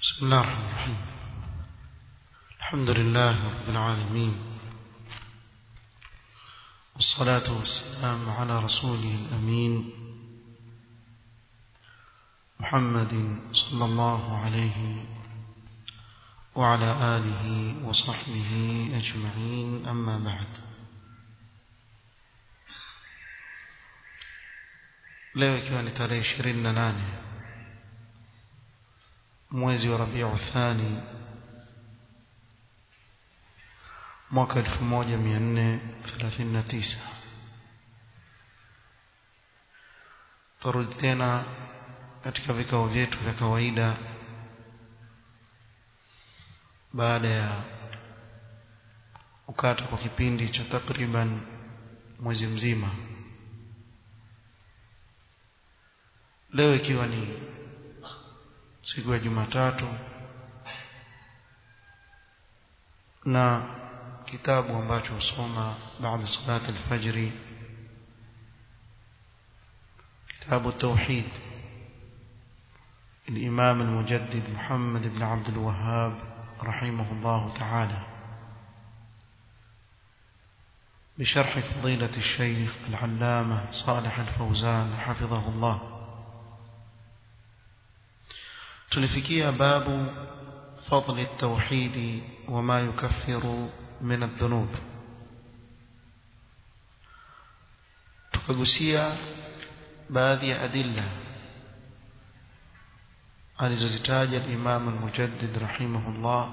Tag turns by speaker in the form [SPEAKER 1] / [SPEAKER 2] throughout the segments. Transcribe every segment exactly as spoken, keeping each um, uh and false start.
[SPEAKER 1] بسم الله الرحمن الرحيم. الحمد لله رب العالمين، والصلاة والسلام على رسوله الأمين محمد صلى الله عليه وعلى آله وصحبه أجمعين، أما بعد. leo ikiwa ni tarehe ishirini na nane mwezi wa Rabiul Thani mwaka elfu moja mia nne thelathini na tisa, turudi tena katika vikao vyetu vya kawaida baada ya ukata kwa kipindi cha takriban mwezi mzima. Leo ikiwa ni siku ya Jumatatu na kitabu ambacho husoma baada salat al-fajr, kitabu tauhid الإمام المجدد محمد بن عبد الوهاب رحمه الله تعالى بشرح فضيلة الشيخ العلامة صالح الفوزان حفظه الله. تلفكي باب فضل التوحيد وما يكفر من الذنوب. تكغسيا baadhi ya adilla alizozitaja al-Imam al-Mujaddid rahimahullah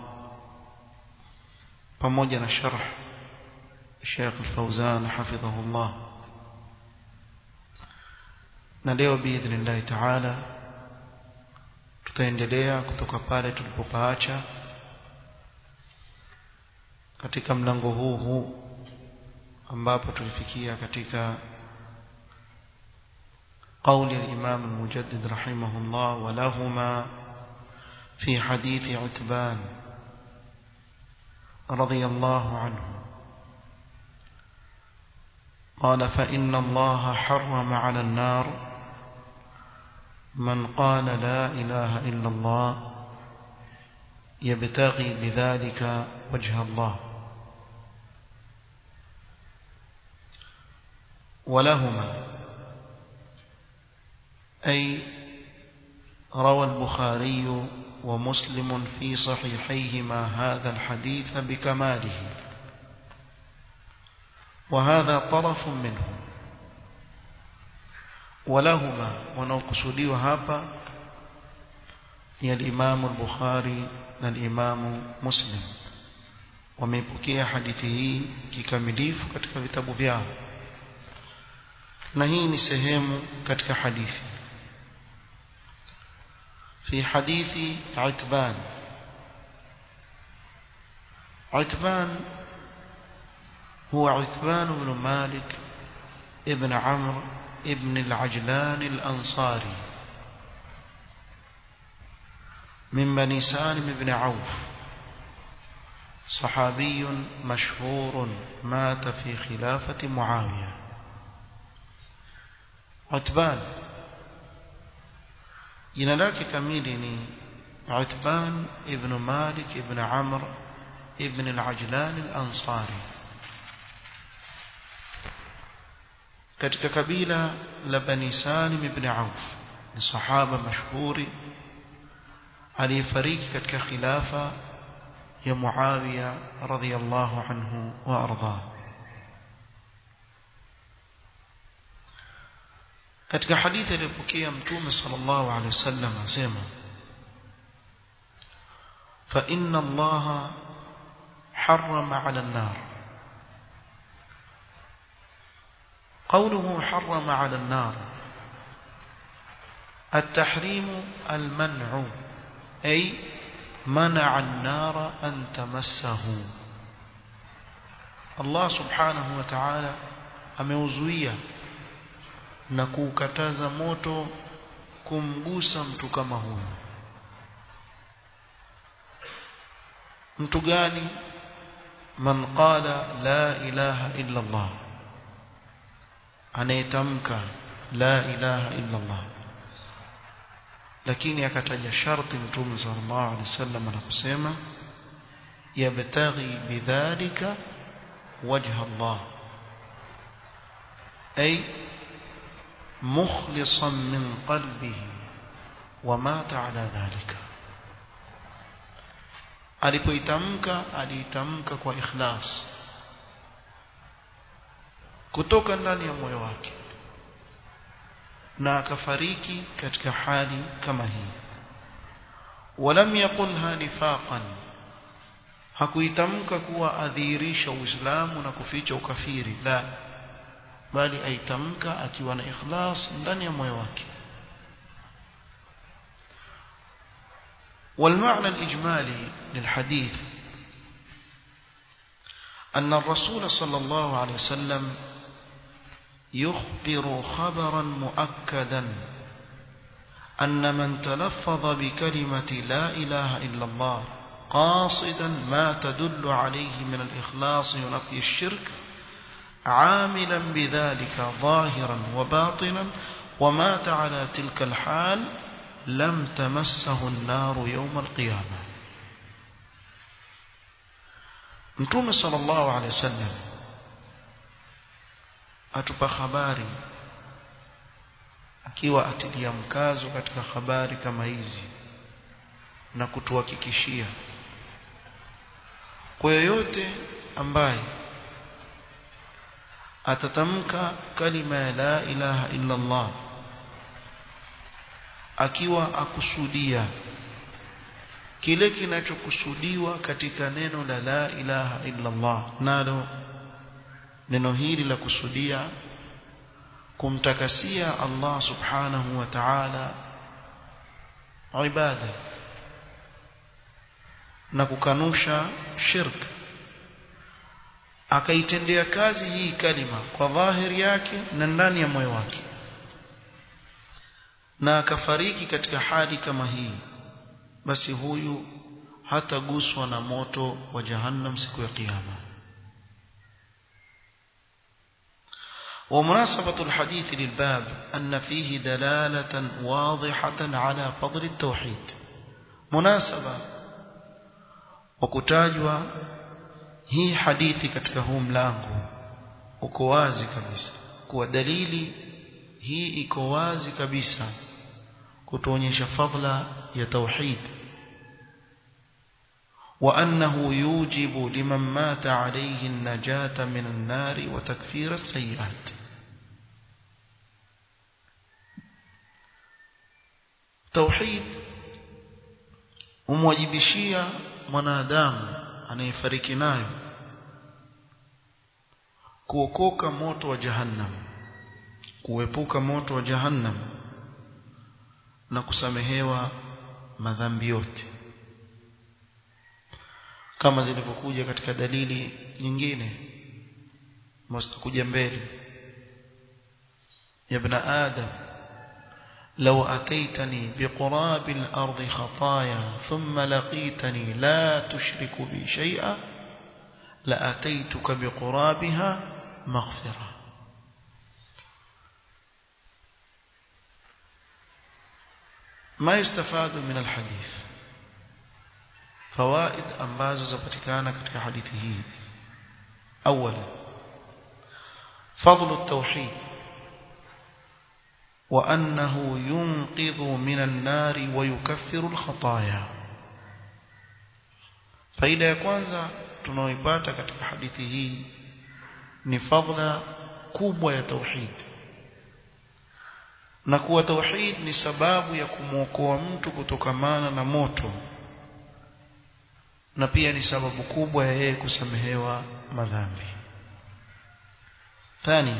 [SPEAKER 1] pamoja na sharh Sheikh al-Fawzan hafidhahullah. Na leo biidhnillah ta'ala tutaendelea kutoka pale tulipopaacha katika mlango huu huu ambapo tulifikia katika قول الإمام المجدد رحمه الله: ولهما في حديث عتبان رضي الله عنه قال: فإن الله حرم على النار من قال لا إله إلا الله يبتغي بذلك وجه الله. ولهما أي روى البخاري ومسلم في صحيحيهما هذا الحديث بكماله، وهذا طرف منه. ولهما ونقصدي هابا هي الإمام البخاري والإمام مسلم، وميبكي حديثه kikamilifu katika vitabu vyao, na hii ni sehemu katika hadithi. في حديث عتبان. عتبان هو عتبان بن مالك ابن عمرو ابن العجلان الأنصاري من بني سالم بن عوف، صحابي مشهور مات في خلافة معاوية. عتبان jina lake kamili ni Utban ibn Malik ibn Amr ibn al-Ajlan al-Ansari, katika kabila la Bani Salim ibn Auf. Ni sahaba mashuhuri aliyefariki katika khilafa ya Muawiya radhiyallahu anhu wa arda. katika hadithi iliyopokea Mtume sallallahu alaihi wasallam asema: fa inna Allaha harrama 'ala an-nar. قوله حرم على النار التحريم المنع، أي منع النار أن تمسه. الله سبحانه وتعالى ameuzuia na kukataza moto kumgusa mtu kama huyo. Mtu gani? Man qala la ilaha illa Allah, anayetamka la ilaha illa Allah, lakini akataja sharti Mtume sallallahu alaihi wasallam anaposema yabtaghi bidhalika wajha Allah ay mukhlisan min qalbihi wa mata ala dhalika. Alipoitamka aliitamka kwa ikhlas kutoka ndani ya moyo wake na akafariki katika hali kama hii. Walam yaqulha nifaqan, hakuitamka kuwa adhihirisha Uislamu na kuficha ukafiri, la, bali aitamka akiwa na ikhlas ndani ya moyo wake. والمعنى الإجمالي للحديث أن الرسول صلى الله عليه وسلم يخبر خبرا مؤكدا أن من تلفظ بكلمة لا إله إلا الله قاصدا ما تدل عليه من الإخلاص ونفي الشرك عاملا بذلك ظاهرا وباطنا ومات على تلك الحال لم تمسه النار يوم القيامة. Mtume sallallahu alaihi wasallam atupa habari akiwa atilia mkazo katika habari kama hizi na kutuhakikishia kwa yoyote ambaye atatamka kalima ya la ilaha illa Allah akiwa akusudia kile kinachokusudiwa katika neno la la ilaha illa Allah, nalo neno hili la kusudia kumtakasia Allah subhanahu wa ta'ala ibada na kukanusha shirk, akaitendea kazi hii kalima kwa dhahiri yake na ndani ya moyo wake, na akafariki katika hali kama hii, basi huyu hataguswa na moto wa jahannam siku ya kiyama. ومناسبة الحديث للباب أن فيه دلالة واضحة على فضل التوحيد. مناسبة وكتاجوا هي حديثي katika huu mlango uko wazi kabisa, kwa dalili hii iko wazi kabisa kutuonyesha fadla ya tauhid, wa annahu yujibu liman mata alayhi an-najata min an-nar wa takfir as-sayyi'at. Tauhid umwajibishia mwanadamu anayefariki nayo kuokoka moto wa jahannam, kuepuka moto wa jahannam na kusamehewa madhambi yote, kama zilivyokuja katika dalili nyingine mstakuja mbele. ya ibn adam law ataitani biqurab al-ard khataaya thumma laqitani la tushriku bi shay'a la ataituka biqurabiha maghfira. ما يستفاد من الحديث، فوائد ambazo zapatikana katika hadithi hii. اولا فضل التوحيد وانه ينقذ من النار ويكفر الخطايا. faida ya kwanza tunaoipata katika hadithi hii ni fadhila kubwa ya tauhid, na kuwa tauhid ni sababu ya kumuokoa mtu kutokamana na moto, na pia ni sababu kubwa ya yeye kusamehewa madhambi. Thani,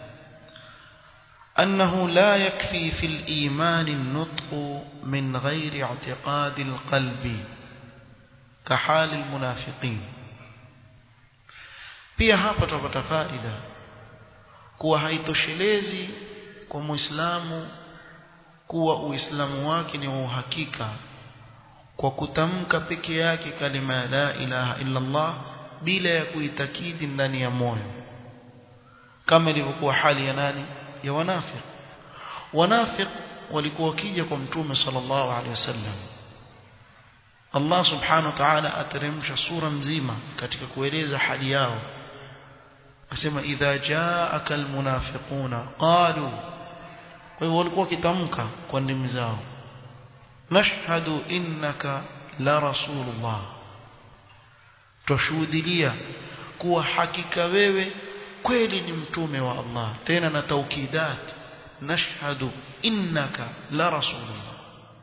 [SPEAKER 1] أنه لا يكفي في الإيمان النطق من غير اعتقاد القلب كحال المنافقين. pia hapa tupata faida kuwa haitoshelezi kwa Muislamu kuwa Uislamu wake ni wa uhakika kwa kutamka peke yake kalima la ilaha illa Allah bila ya kuitakidi ndani ya moyo, kama ilivyokuwa hali ya nani? Ya wanafiq. Wanafiq walikuwa wakija kwa mtume sallallahu alaihi wasallam Allah subhanahu wa ta'ala ateremsha sura mzima katika kueleza hali yao akasema idha jaa'aka almunafiquna qalu kwa hivyo walikuwa kitamka kwa ndimi zao nashhadu innaka la rasulullah tushuhudia kuwa hakika wewe kweli ni mtume wa Allah tena na taukidat nashhadu innaka la rasulullah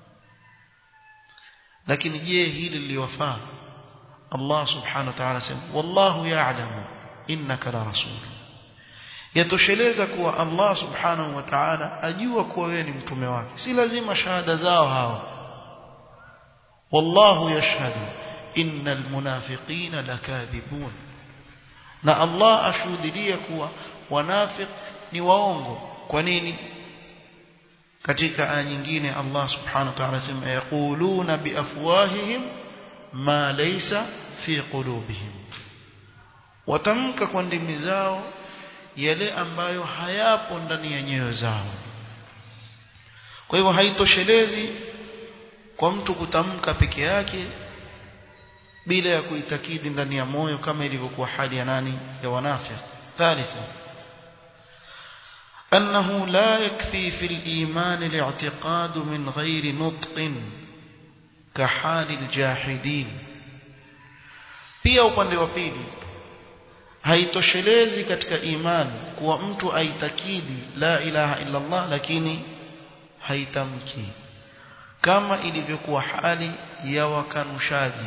[SPEAKER 1] lakini je hili liliwafaa Allah subhanahu wa ta'ala sema wallahu ya'lamu innaka la rasul yatosheleza kuwa Allah subhanahu wa ta'ala ajua kuwa wewe ni mtume wake si lazima shahada zao hao wallahu yashhadu innal munafiqina lakadhibun na Allah ashuhudia kuwa wanafiq ni waongo kwa nini katika aya nyingine Allah subhanahu wa ta'ala sema yaquluna biafwahihim ma laysa fi qulubihim watamka kwa ndimi zao yale ambayo hayapo ndani ya nyoyo zao kwa hivyo haitoshelezi kwa mtu kutamka peke yake bila ya kuitakidi ndani ya moyo kama ilivyokuwa hali ya nani ya wanafiq thalitha أنه لا يكفي في الإيمان الاعتقاد من غير نطق كحال الجاحدين pia upande wa pili haitoshelezi katika imani kuwa mtu aitakidi la ilaha illa Allah lakini haitamki kama ilivyokuwa hali ya wakanushaji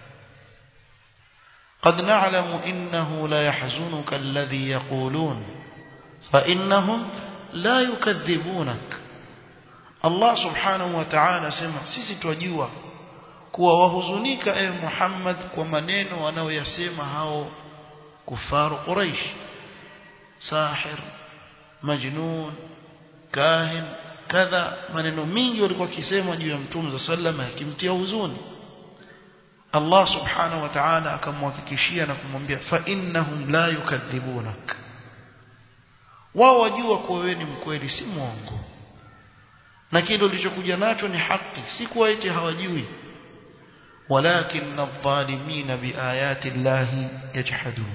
[SPEAKER 1] قد نعلم إنه لا يحزنك الذي يقولون فإنهم لا يكذبونك الله سبحانه وتعالى سمع sisi twajua kuwa wahuzunika ewe Muhammad kwa maneno wanaoyasema hao kufaru Quraysh sahir majnun kahin kadha maneno mingi walikuwa kisema juu ya mtume sallallahu yakimtia huzuni Allah subhanahu wa ta'ala akamhakikishia na kumwambia fa innahum la yukadhibunak wao wajua kuwa wewe ni mkweli si mwongo na kile ulichokuja nacho ni haki si kuwa eti hawajui walakin adh-dhalimina biayati llahi yajhadun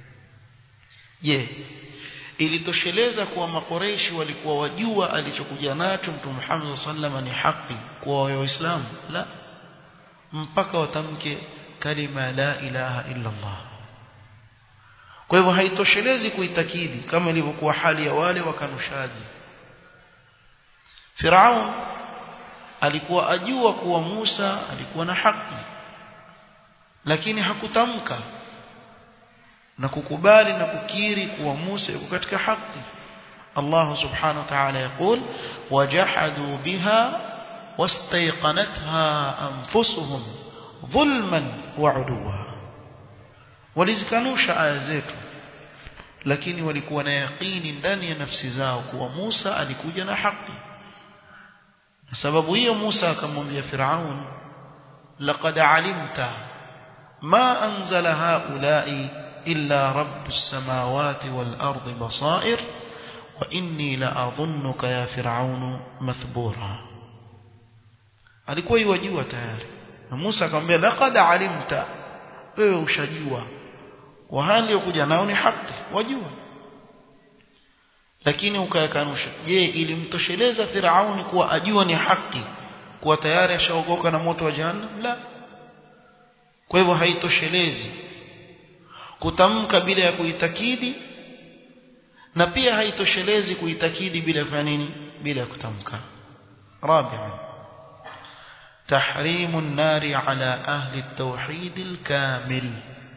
[SPEAKER 1] je ilitosheleza kuwa makoreishi walikuwa wajua alichokuja nacho mtume Muhammad sallallahu ni haki kwa waislamu la mpaka watamke kalima la ilaha illa Allah kwa hivyo haitoshelezi kuitakidi kama ilivyokuwa hali ya wale wakanushaji Firaun alikuwa ajua kuwa Musa alikuwa na haki lakini hakutamka na kukubali na kukiri kuwa Musa yuko katika haki Allah subhanahu wa ta'ala يقول وجحدوا بها واستيقنتها أنفسهم ظلما وعدوا walizikanusha aya zetu lakini walikuwa na yaqini ndani ya nafsi zao kuwa Musa alikuja na haki sababu hiyo Musa akamwambia Firaun laqad alimta ma anzala haula'i illa rabbus samawati wal ardi basair wa inni la adhunnuka ya Firaun mathbura alikuwa yajua tayari na Musa akamwambia laqad alimta wewe ushajua kwa hali yokuja nao ni haki wajua lakini ukayakanusha je ilimtosheleza Firauni kuwa ajua ni haki kuwa tayari ashaogoka na moto wa jahannam la kwa hivyo haitoshelezi kutamka bila ya kuitakidi na pia haitoshelezi kuitakidi bila kufanya nini bila kutamka rabi'an تحريم النار على أهل التوحيد الكامل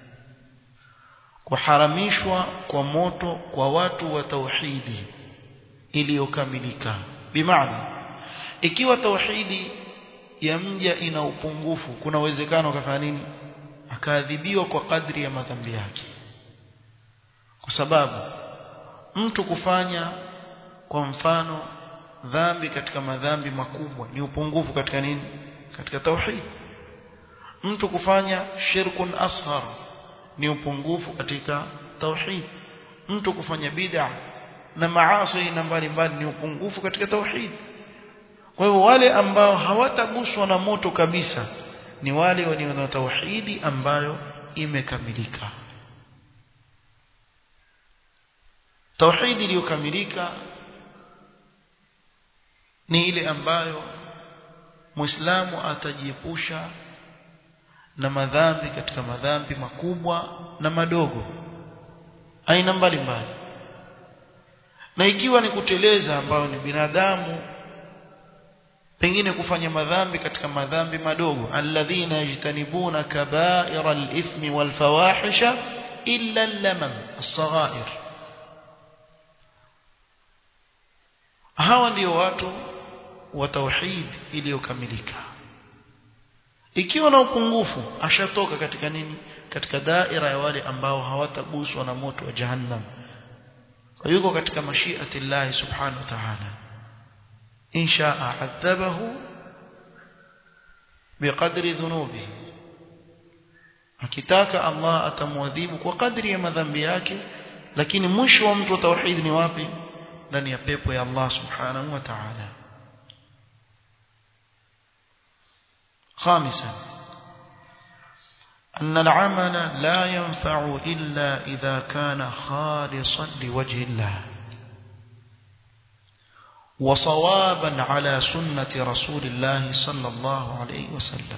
[SPEAKER 1] kuharamishwa kwa moto kwa watu wa tauhidi iliyokamilika bimaana ikiwa tauhidi ya mja ina upungufu kuna uwezekano akafanya nini akaadhibiwa kwa kadri ya madhambi yake kwa sababu mtu kufanya kwa mfano dhambi katika madhambi makubwa ni upungufu katika nini katika tauhid mtu kufanya shirkun asghar ni upungufu katika tauhid mtu kufanya bid'a na maasi na mbalimbali ni upungufu katika tauhid kwa hivyo wale ambao hawataguswa na moto kabisa ni wale walio na tauhidi ambayo imekamilika. Tauhidi iliyokamilika ni ile ambayo Muislamu atajiepusha na madhambi katika madhambi makubwa na madogo aina mbalimbali. Na ikiwa ni kuteleza ambayo ni binadamu pengine kufanya madhambi katika madhambi madogo, alladhina yajtanibuna kaba'ira al-ithmi wal fawahisha illa al-lamam as-saghair, hawa ndio watu wa tauhid iliyokamilika. Ikiwa na upungufu ashatoka katika nini? Katika daira ya wale ambao hawataguswa na moto wa jahannam, kwa yuko katika mashiati Allah subhanahu wa ta'ala. in sha'a adhabahu biqadri dhunubihi, akitaka Allah atamwadhibu kwa kadri ya madhambi yake, lakini mwisho wa mtu wa tauhid ni wapi? Ndani ya pepo ya Allah subhanahu wa ta'ala. خامسا أن العمل لا ينفع إلا إذا كان خالصا لوجه الله وصوابا على سنة رسول الله صلى الله عليه وسلم.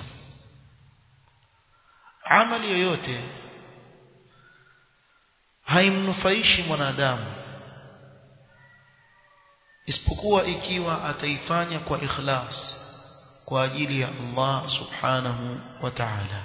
[SPEAKER 1] عمل yoyote haimnufaishi mwanadamu isipokuwa ikiwa ataifanya kwa ikhlas kwa ajili ya Allah subhanahu wa ta'ala.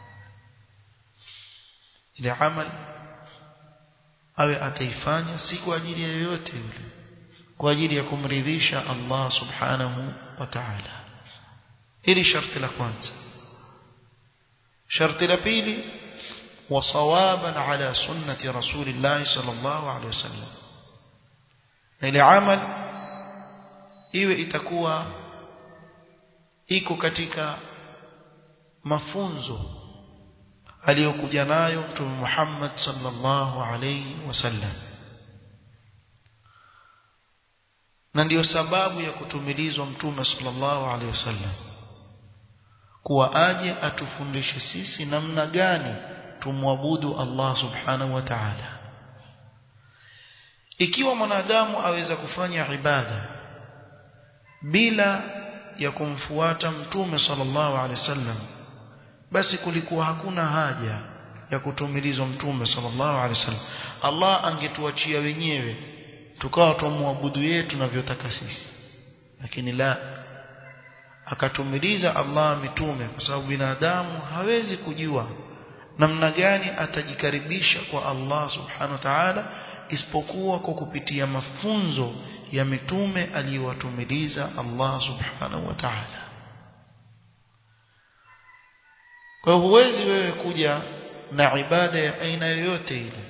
[SPEAKER 1] Ile amal awe ataifanya si kwa ajili ya yoyote yule, kwa ajili ya kumridhisha Allah subhanahu wa ta'ala. Hili sharti la kwanza. Sharti la pili, wasawaban ala sunnati rasulillah sallallahu alaihi wasallam. Ile amal iwe itakuwa iko katika mafunzo aliyokuja nayo Mtume Muhammad sallallahu alayhi wasallam, na ndio sababu ya kutumilizwa Mtume sallallahu alayhi wasallam kuwa aje atufundishe sisi namna gani tumwabudu Allah subhanahu wa ta'ala. Ikiwa mwanadamu aweza kufanya ibada bila ya kumfuata Mtume sallallahu alaihi wasallam, basi kulikuwa hakuna haja ya kutumilizwa Mtume sallallahu alaihi wasallam. Allah angetuachia wenyewe tukawa tumwabudu yetu tunavyotaka sisi, lakini la, akatumiliza Allah mitume kwa sababu binadamu hawezi kujua namna gani atajikaribisha kwa Allah subhanahu wa ta'ala isipokuwa kwa kupitia mafunzo ya mitume aliyowatumiliza Allah subhanahu wa ta'ala. Kwa hiyo huwezi wewe kuja na ibada ya aina yoyote ile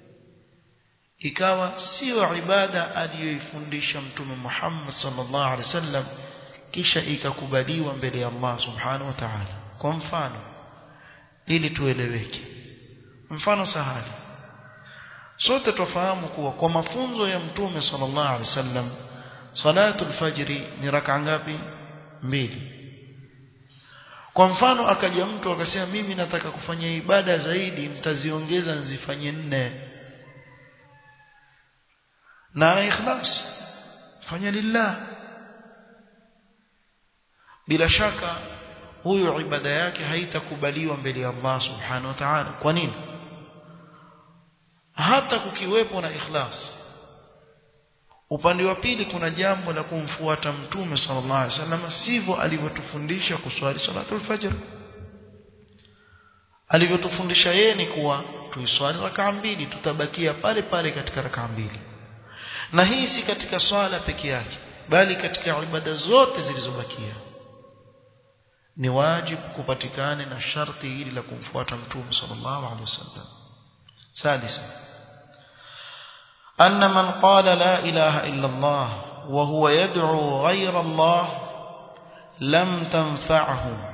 [SPEAKER 1] ikawa sio ibada aliyoifundisha Mtume Muhammad sallallahu alaihi wasallam kisha ikakubaliwa mbele ya Allah subhanahu wa ta'ala. Kwa mfano, ili tueleweke, mfano sahali, sote tufahamu kuwa kwa mafunzo ya Mtume sallallahu alaihi wasallam salatul fajri ni rak'a ngapi? Mbili. Kwa mfano akaja mtu akasema mimi nataka kufanya ibada zaidi, mtaziongeza nzifanye nne, na ikhlas, fanya lillah, bila shaka huyo ibada yake haitakubaliwa mbele ya Allah subhanahu wa ta'ala. Kwa nini? Hata kukiwepo na ikhlas, upande wa pili kuna jambo la kumfuata Mtume sallallahu alaihi wasallam sivyo alivyotufundisha kuswali salatul fajr. Alivyotufundisha yeye ni kuwa tuiswali rak'a mbili, tutabakia pale pale katika rak'a mbili. Na hii si katika swala peke yake, bali katika ibada zote zilizobakia ni wajibu kupatikane na sharti hili la kumfuata Mtume sallallahu alaihi wasallam. Sadisa, أن من قال لا إله إلا الله وهو يدعو غير الله لم تنفعه.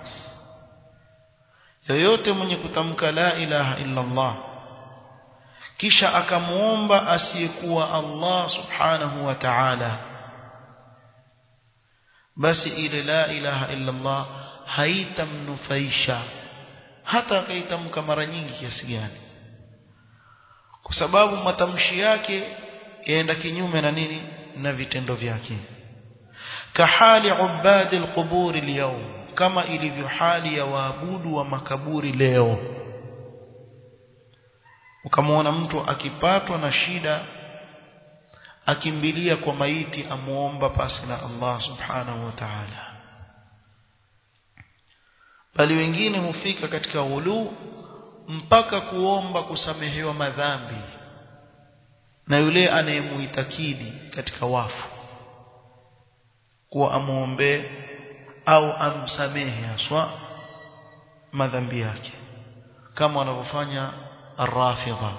[SPEAKER 1] yoyote mwenye kutamka la ilaha illa Allah kisha akamuomba asiyekuwa Allah subhanahu wa ta'ala, basi ile la ilaha illa Allah haitamnufaisha hata akaitamka mara nyingi kiasi gani, kwa sababu matamshi yake yaenda kinyume na nini? Na vitendo vyake. Kahali ubadi alqubur alyawm, kama ilivyo hali ya waabudu wa makaburi leo. Ukamwona mtu akipatwa na shida akimbilia kwa maiti amuomba pasi na Allah subhanahu wa ta'ala. Bali wengine hufika katika ulu mpaka kuomba kusamehewa madhambi na yule anayemuitakidi katika wafu, kuwa amuombe au amsamehe aswa madhambi yake, kama wanavyofanya ar-Rafidha,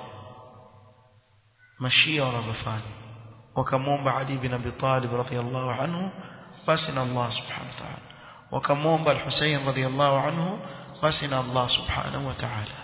[SPEAKER 1] mashia wanavyofanya, wakamuomba Ali bin Abi Talib radhiyallahu anhu basi na Allah subhanahu wa ta'ala, wakamuomba al-Husayn radhiyallahu anhu basi na Allah subhanahu wa ta'ala.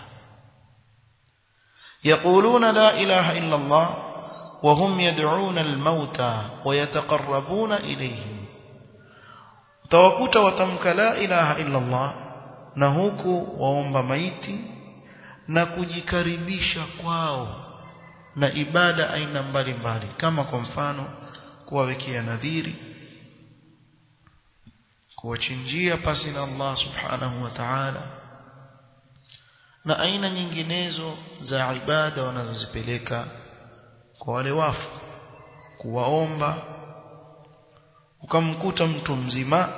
[SPEAKER 1] يقولون لا إله إلا الله وهم يدعون الموتى ويتقربون إليهم. tawakuta watamka la ilaha illa Allah na huku waomba maiti na kujikaribisha kwao na ibada aina mbalimbali, kama kwa mfano kuwawekea nadhiri, kuwachinjia pasi na Allah subhanahu wa ta'ala, na aina nyinginezo za ibada wanazozipeleka kwa wale wafu, kuwaomba. Ukamkuta mtu mzima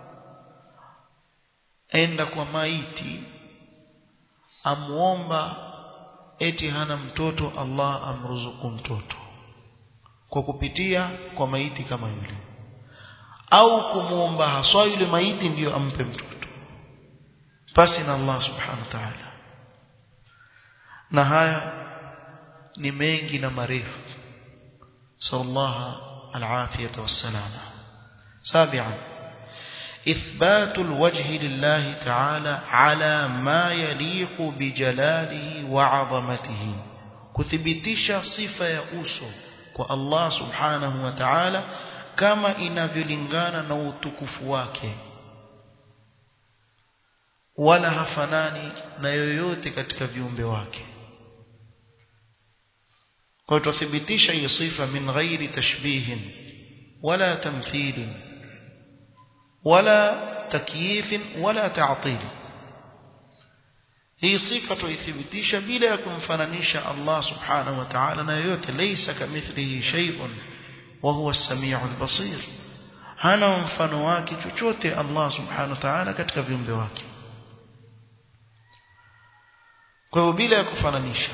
[SPEAKER 1] enda kwa maiti amuomba eti hana mtoto, Allah amruzuku mtoto kwa kupitia kwa maiti kama yule, au kumuomba haswa yule maiti ndiyo ampe mtoto basi na Allah subhanahu wa ta'ala. Na haya ni mengi na marefu, sallallahu al-afiyata was-salama. سابعا إثبات الوجه لله تعالى على ما يليق بجلاله وعظمته، كثبتش صفة يا uso kwa Allah subhanahu wa ta'ala kama inavyolingana na utukufu wake, wala hafanani na yoyote katika viumbe wake. kwa tuthibitisha hiyo sifa min ghairi tashbihin wala tamthilin wala takyif wala ta'til. hii sifa tuithibitisha bila ya kumfananisha Allah subhanahu wa ta'ala na yoyote. laysa kamithlihi shay'un wa huwa as-sami'ul basir, hana mfano wake chochote Allah subhanahu wa ta'ala katika viumbe wake. kwa hiyo bila ya kufananisha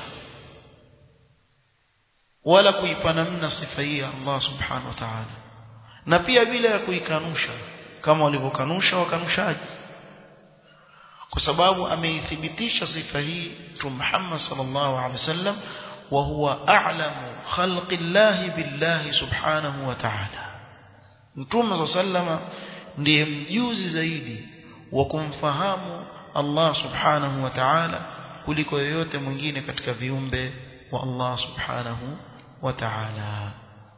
[SPEAKER 1] wala kuipanamna sifa hii ya Allah subhanahu wa ta'ala, na pia bila ya kuikanusha kama walivyokanusha wakanushaji, kwa sababu ameithibitisha sifa hii Mtume Muhammad sallallahu alaihi wasallam, wa huwa a'lamu khalqi llahi billahi subhanahu wa ta'ala. Mtume sallallahu ndiye mjuzi zaidi wa kumfahamu Allah subhanahu wa ta'ala kuliko yoyote mwingine katika viumbe wa Allah subhanahu wa ta'ala.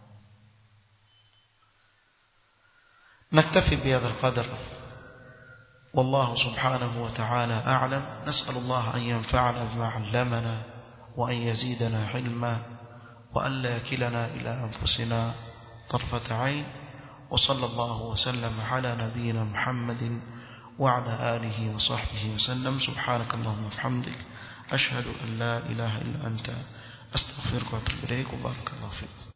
[SPEAKER 1] نكتفي بهذا القدر والله سبحانه وتعالى أعلم. نسأل الله أن ينفعنا بما علمنا وأن يزيدنا علما وأن لا يكلنا إلى أنفسنا طرفة عين. وصلى الله وسلم على نبينا محمد وعلى آله وصحبه وسلم. سبحانك اللهم وبحمدك أشهد أن لا إله إلا أنت أستغفرك وأتوب إليك. وبارك الله فيك.